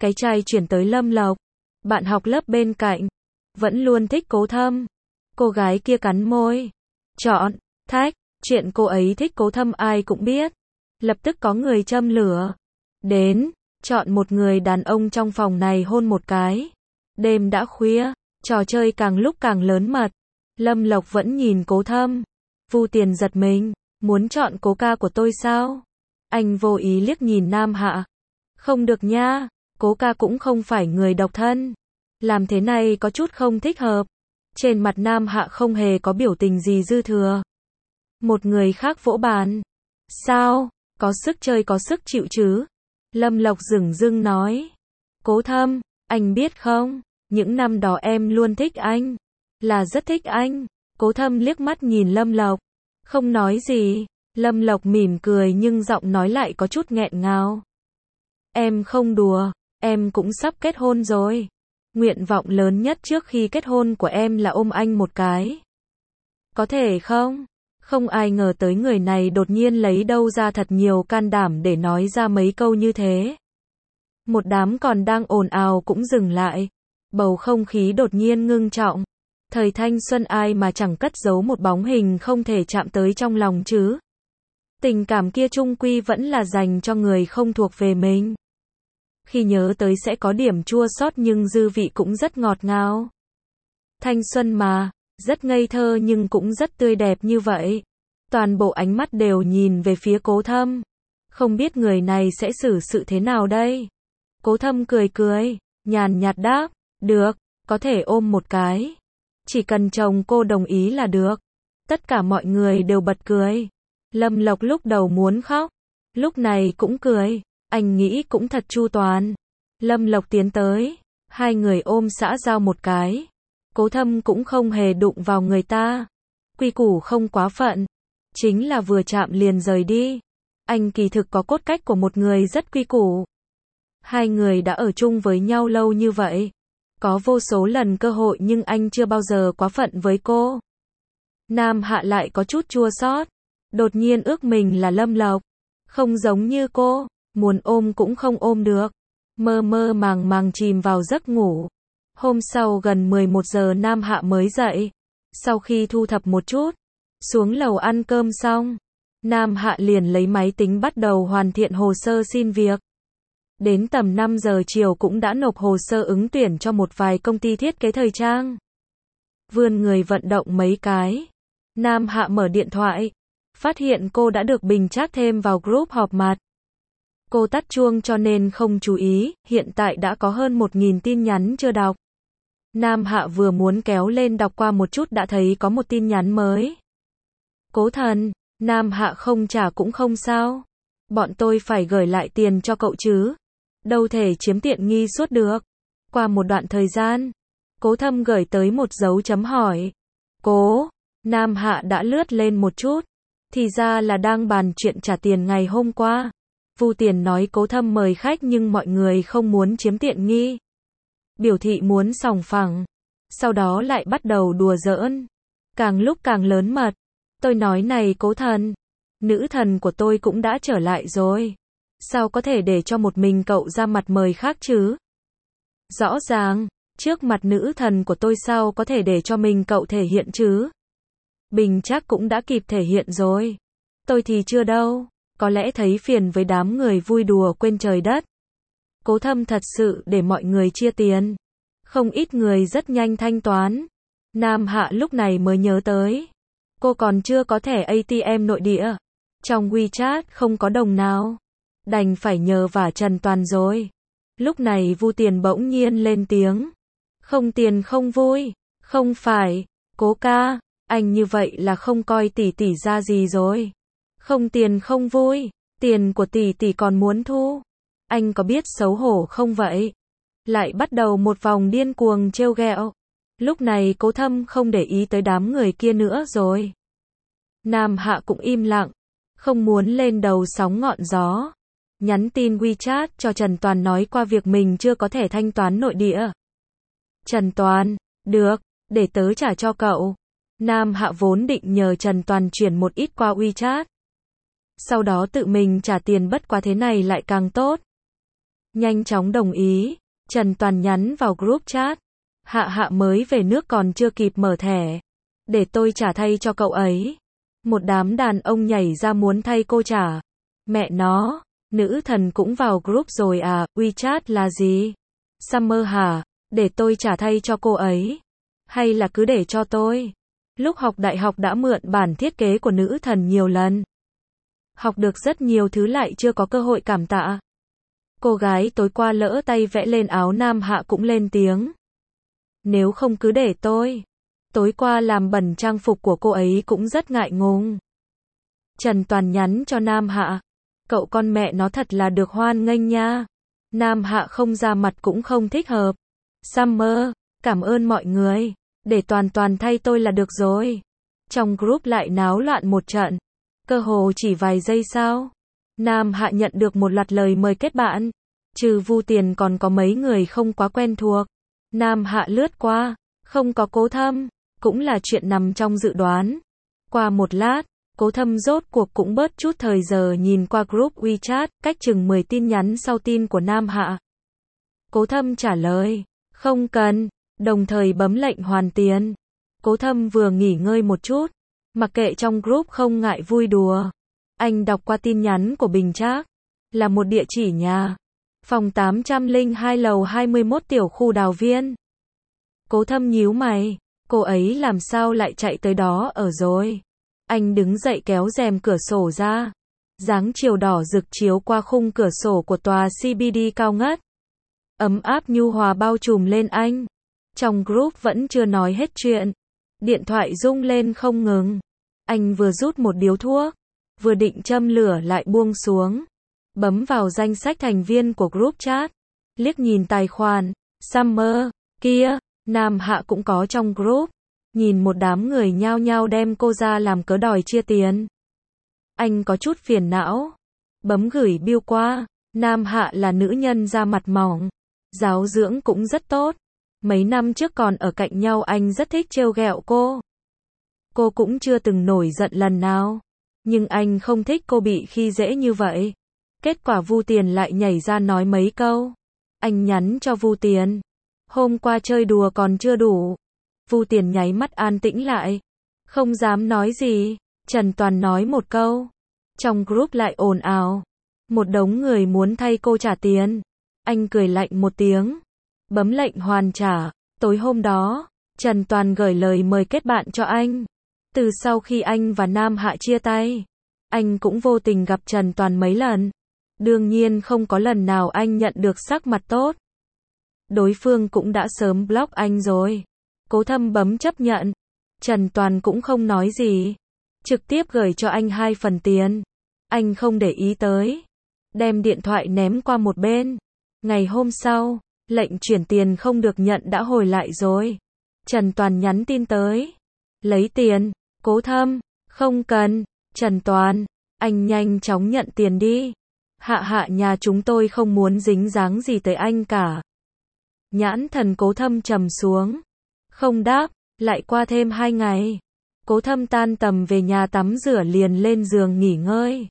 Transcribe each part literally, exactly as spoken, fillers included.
cái chai chuyển tới Lâm Lộc. Bạn học lớp bên cạnh. Vẫn luôn thích Cố Thâm. Cô gái kia cắn môi. Chọn, thách, chuyện cô ấy thích Cố Thâm ai cũng biết. Lập tức có người châm lửa. Đến, chọn một người đàn ông trong phòng này hôn một cái. Đêm đã khuya, trò chơi càng lúc càng lớn mật. Lâm Lộc vẫn nhìn Cố Thâm. Vu Tiền giật mình, muốn chọn cố ca của tôi sao? Anh vô ý liếc nhìn Nam Hạ. Không được nha, Cố ca cũng không phải người độc thân. Làm thế này có chút không thích hợp. Trên mặt Nam Hạ không hề có biểu tình gì dư thừa. Một người khác vỗ bàn. Sao, có sức chơi có sức chịu chứ? Lâm Lộc dửng dưng nói. Cố Thâm, anh biết không, những năm đó em luôn thích anh. Là rất thích anh. Cố Thâm liếc mắt nhìn Lâm Lộc. Không nói gì. Lâm Lộc mỉm cười nhưng giọng nói lại có chút nghẹn ngào. Em không đùa, em cũng sắp kết hôn rồi. Nguyện vọng lớn nhất trước khi kết hôn của em là ôm anh một cái. Có thể không? Không ai ngờ tới người này đột nhiên lấy đâu ra thật nhiều can đảm để nói ra mấy câu như thế. Một đám còn đang ồn ào cũng dừng lại. Bầu không khí đột nhiên ngưng trọng. Thời thanh xuân ai mà chẳng cất giấu một bóng hình không thể chạm tới trong lòng chứ. Tình cảm kia chung quy vẫn là dành cho người không thuộc về mình. Khi nhớ tới sẽ có điểm chua xót nhưng dư vị cũng rất ngọt ngào. Thanh xuân mà, rất ngây thơ nhưng cũng rất tươi đẹp như vậy. Toàn bộ ánh mắt đều nhìn về phía Cố Thâm. Không biết người này sẽ xử sự thế nào đây? Cố Thâm cười cười, nhàn nhạt đáp, được, có thể ôm một cái. Chỉ cần chồng cô đồng ý là được. Tất cả mọi người đều bật cười. Lâm Lộc lúc đầu muốn khóc, lúc này cũng cười, anh nghĩ cũng thật chu toàn. Lâm Lộc tiến tới, hai người ôm xã giao một cái. Cố Thâm cũng không hề đụng vào người ta. Quy củ không quá phận, chính là vừa chạm liền rời đi. Anh kỳ thực có cốt cách của một người rất quy củ. Hai người đã ở chung với nhau lâu như vậy. Có vô số lần cơ hội nhưng anh chưa bao giờ quá phận với cô. Nam Hạ lại có chút chua xót. Đột nhiên ước mình là Lâm Lộc. Không giống như cô, muốn ôm cũng không ôm được. Mơ mơ màng màng chìm vào giấc ngủ. Hôm sau gần mười một giờ Nam Hạ mới dậy. Sau khi thu thập một chút, xuống lầu ăn cơm xong, Nam Hạ liền lấy máy tính bắt đầu hoàn thiện hồ sơ xin việc. Đến tầm năm giờ chiều cũng đã nộp hồ sơ ứng tuyển cho một vài công ty thiết kế thời trang. Vươn người vận động mấy cái. Nam Hạ mở điện thoại. Phát hiện cô đã được Bình Trác thêm vào group họp mặt. Cô tắt chuông cho nên không chú ý, hiện tại đã có hơn một nghìn tin nhắn chưa đọc. Nam Hạ vừa muốn kéo lên đọc qua một chút đã thấy có một tin nhắn mới. Cố Thần, Nam Hạ không trả cũng không sao. Bọn tôi phải gửi lại tiền cho cậu chứ. Đâu thể chiếm tiện nghi suốt được. Qua một đoạn thời gian, Cố Thâm gửi tới một dấu chấm hỏi. Cố, Nam Hạ đã lướt lên một chút. Thì ra là đang bàn chuyện trả tiền ngày hôm qua. Vu Tiền nói Cố Thâm mời khách nhưng mọi người không muốn chiếm tiện nghi. Biểu thị muốn sòng phẳng. Sau đó lại bắt đầu đùa giỡn. Càng lúc càng lớn mật. Tôi nói này Cố Thần, nữ thần của tôi cũng đã trở lại rồi. Sao có thể để cho một mình cậu ra mặt mời khác chứ? Rõ ràng, trước mặt nữ thần của tôi sao có thể để cho mình cậu thể hiện chứ? Bình Trác cũng đã kịp thể hiện rồi. Tôi thì chưa đâu, có lẽ thấy phiền với đám người vui đùa quên trời đất. Cố Thâm thật sự để mọi người chia tiền. Không ít người rất nhanh thanh toán. Nam Hạ lúc này mới nhớ tới. Cô còn chưa có thẻ a tê em nội địa. Trong WeChat không có đồng nào. Đành phải nhờ vả Trần Toàn rồi. Lúc này Vu Tiền bỗng nhiên lên tiếng. Không tiền không vui. Không phải, Cố ca, anh như vậy là không coi tỷ tỷ ra gì rồi. Không tiền không vui, tiền của tỷ tỷ còn muốn thu. Anh có biết xấu hổ không vậy? Lại bắt đầu một vòng điên cuồng trêu ghẹo. Lúc này Cố Thâm không để ý tới đám người kia nữa rồi. Nam Hạ cũng im lặng, không muốn lên đầu sóng ngọn gió. Nhắn tin WeChat cho Trần Toàn nói qua việc mình chưa có thể thanh toán nội địa. Trần Toàn, được, để tớ trả cho cậu. Nam Hạ vốn định nhờ Trần Toàn chuyển một ít qua WeChat. Sau đó tự mình trả tiền bất quá thế này lại càng tốt. Nhanh chóng đồng ý. Trần Toàn nhắn vào group chat. Hạ Hạ mới về nước còn chưa kịp mở thẻ. Để tôi trả thay cho cậu ấy. Một đám đàn ông nhảy ra muốn thay cô trả. Mẹ nó, nữ thần cũng vào group rồi à, WeChat là gì? Summer hả? Để tôi trả thay cho cô ấy. Hay là cứ để cho tôi? Lúc học đại học đã mượn bản thiết kế của nữ thần nhiều lần. Học được rất nhiều thứ lại chưa có cơ hội cảm tạ. Cô gái tối qua lỡ tay vẽ lên áo Nam Hạ cũng lên tiếng. Nếu không cứ để tôi. Tối qua làm bẩn trang phục của cô ấy cũng rất ngại ngùng. Trần Toàn nhắn cho Nam Hạ. Cậu con mẹ nó thật là được hoan nghênh nha. Nam Hạ không ra mặt cũng không thích hợp. Summer, cảm ơn mọi người. Để Toàn Toàn thay tôi là được rồi. Trong group lại náo loạn một trận. Cơ hồ chỉ vài giây sau. Nam Hạ nhận được một loạt lời mời kết bạn. Trừ Vu Tiền còn có mấy người không quá quen thuộc. Nam Hạ lướt qua. Không có Cố Thâm. Cũng là chuyện nằm trong dự đoán. Qua một lát, Cố Thâm rốt cuộc cũng bớt chút thời giờ nhìn qua group WeChat, cách chừng mười tin nhắn sau tin của Nam Hạ. Cố Thâm trả lời, không cần, đồng thời bấm lệnh hoàn tiền. Cố Thâm vừa nghỉ ngơi một chút, mặc kệ trong group không ngại vui đùa. Anh đọc qua tin nhắn của Bình Trác, là một địa chỉ nhà. Phòng tám trăm lẻ hai lầu hai mươi mốt tiểu khu Đào Viên. Cố Thâm nhíu mày, cô ấy làm sao lại chạy tới đó ở rồi. Anh đứng dậy kéo rèm cửa sổ ra. Dáng chiều đỏ rực chiếu qua khung cửa sổ của tòa xê bê đê cao ngất. Ấm áp nhu hòa bao trùm lên anh. Trong group vẫn chưa nói hết chuyện. Điện thoại rung lên không ngừng. Anh vừa rút một điếu thuốc, vừa định châm lửa lại buông xuống. Bấm vào danh sách thành viên của group chat. Liếc nhìn tài khoản. Summer, kia, Nam Hạ cũng có trong group. Nhìn một đám người nhao nhao đem cô ra làm cớ đòi chia tiền. Anh có chút phiền não. Bấm gửi bill qua. Nam Hạ là nữ nhân da mặt mỏng. Giáo dưỡng cũng rất tốt. Mấy năm trước còn ở cạnh nhau anh rất thích trêu ghẹo cô. Cô cũng chưa từng nổi giận lần nào. Nhưng anh không thích cô bị khi dễ như vậy. Kết quả Vu Tiền lại nhảy ra nói mấy câu. Anh nhắn cho Vu Tiền. Hôm qua chơi đùa còn chưa đủ. Vu Tiền nháy mắt an tĩnh lại. Không dám nói gì. Trần Toàn nói một câu. Trong group lại ồn ào. Một đống người muốn thay cô trả tiền. Anh cười lạnh một tiếng. Bấm lệnh hoàn trả. Tối hôm đó, Trần Toàn gửi lời mời kết bạn cho anh. Từ sau khi anh và Nam Hạ chia tay, anh cũng vô tình gặp Trần Toàn mấy lần. Đương nhiên không có lần nào anh nhận được sắc mặt tốt. Đối phương cũng đã sớm block anh rồi. Cố Thâm bấm chấp nhận. Trần Toàn cũng không nói gì. Trực tiếp gửi cho anh hai phần tiền. Anh không để ý tới. Đem điện thoại ném qua một bên. Ngày hôm sau, lệnh chuyển tiền không được nhận đã hồi lại rồi. Trần Toàn nhắn tin tới. Lấy tiền. Cố Thâm. Không cần. Trần Toàn. Anh nhanh chóng nhận tiền đi. Hạ Hạ nhà chúng tôi không muốn dính dáng gì tới anh cả. Nhãn thần Cố Thâm trầm xuống. Không đáp. Lại qua thêm hai ngày. Cố Thâm tan tầm về nhà tắm rửa liền lên giường nghỉ ngơi.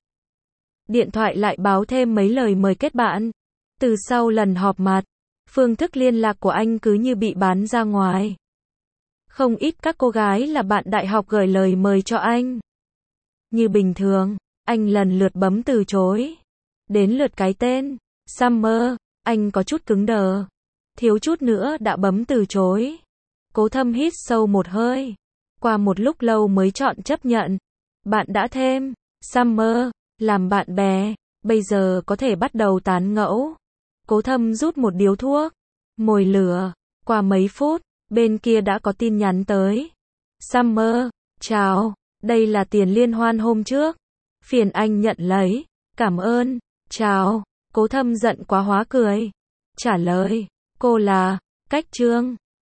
Điện thoại lại báo thêm mấy lời mời kết bạn. Từ sau lần họp mặt, phương thức liên lạc của anh cứ như bị bán ra ngoài. Không ít các cô gái là bạn đại học gửi lời mời cho anh. Như bình thường, anh lần lượt bấm từ chối. Đến lượt cái tên, Summer, anh có chút cứng đờ. Thiếu chút nữa đã bấm từ chối. Cố Thâm hít sâu một hơi. Qua một lúc lâu mới chọn chấp nhận. Bạn đã thêm, Summer, làm bạn bè. Bây giờ có thể bắt đầu tán ngẫu. Cố Thâm rút một điếu thuốc. Mồi lửa. Qua mấy phút, bên kia đã có tin nhắn tới. Summer, chào. Đây là tiền liên hoan hôm trước. Phiền anh nhận lấy. Cảm ơn. Chào. Cố Thâm giận quá hóa cười. Trả lời. Cô là, Cách Trương.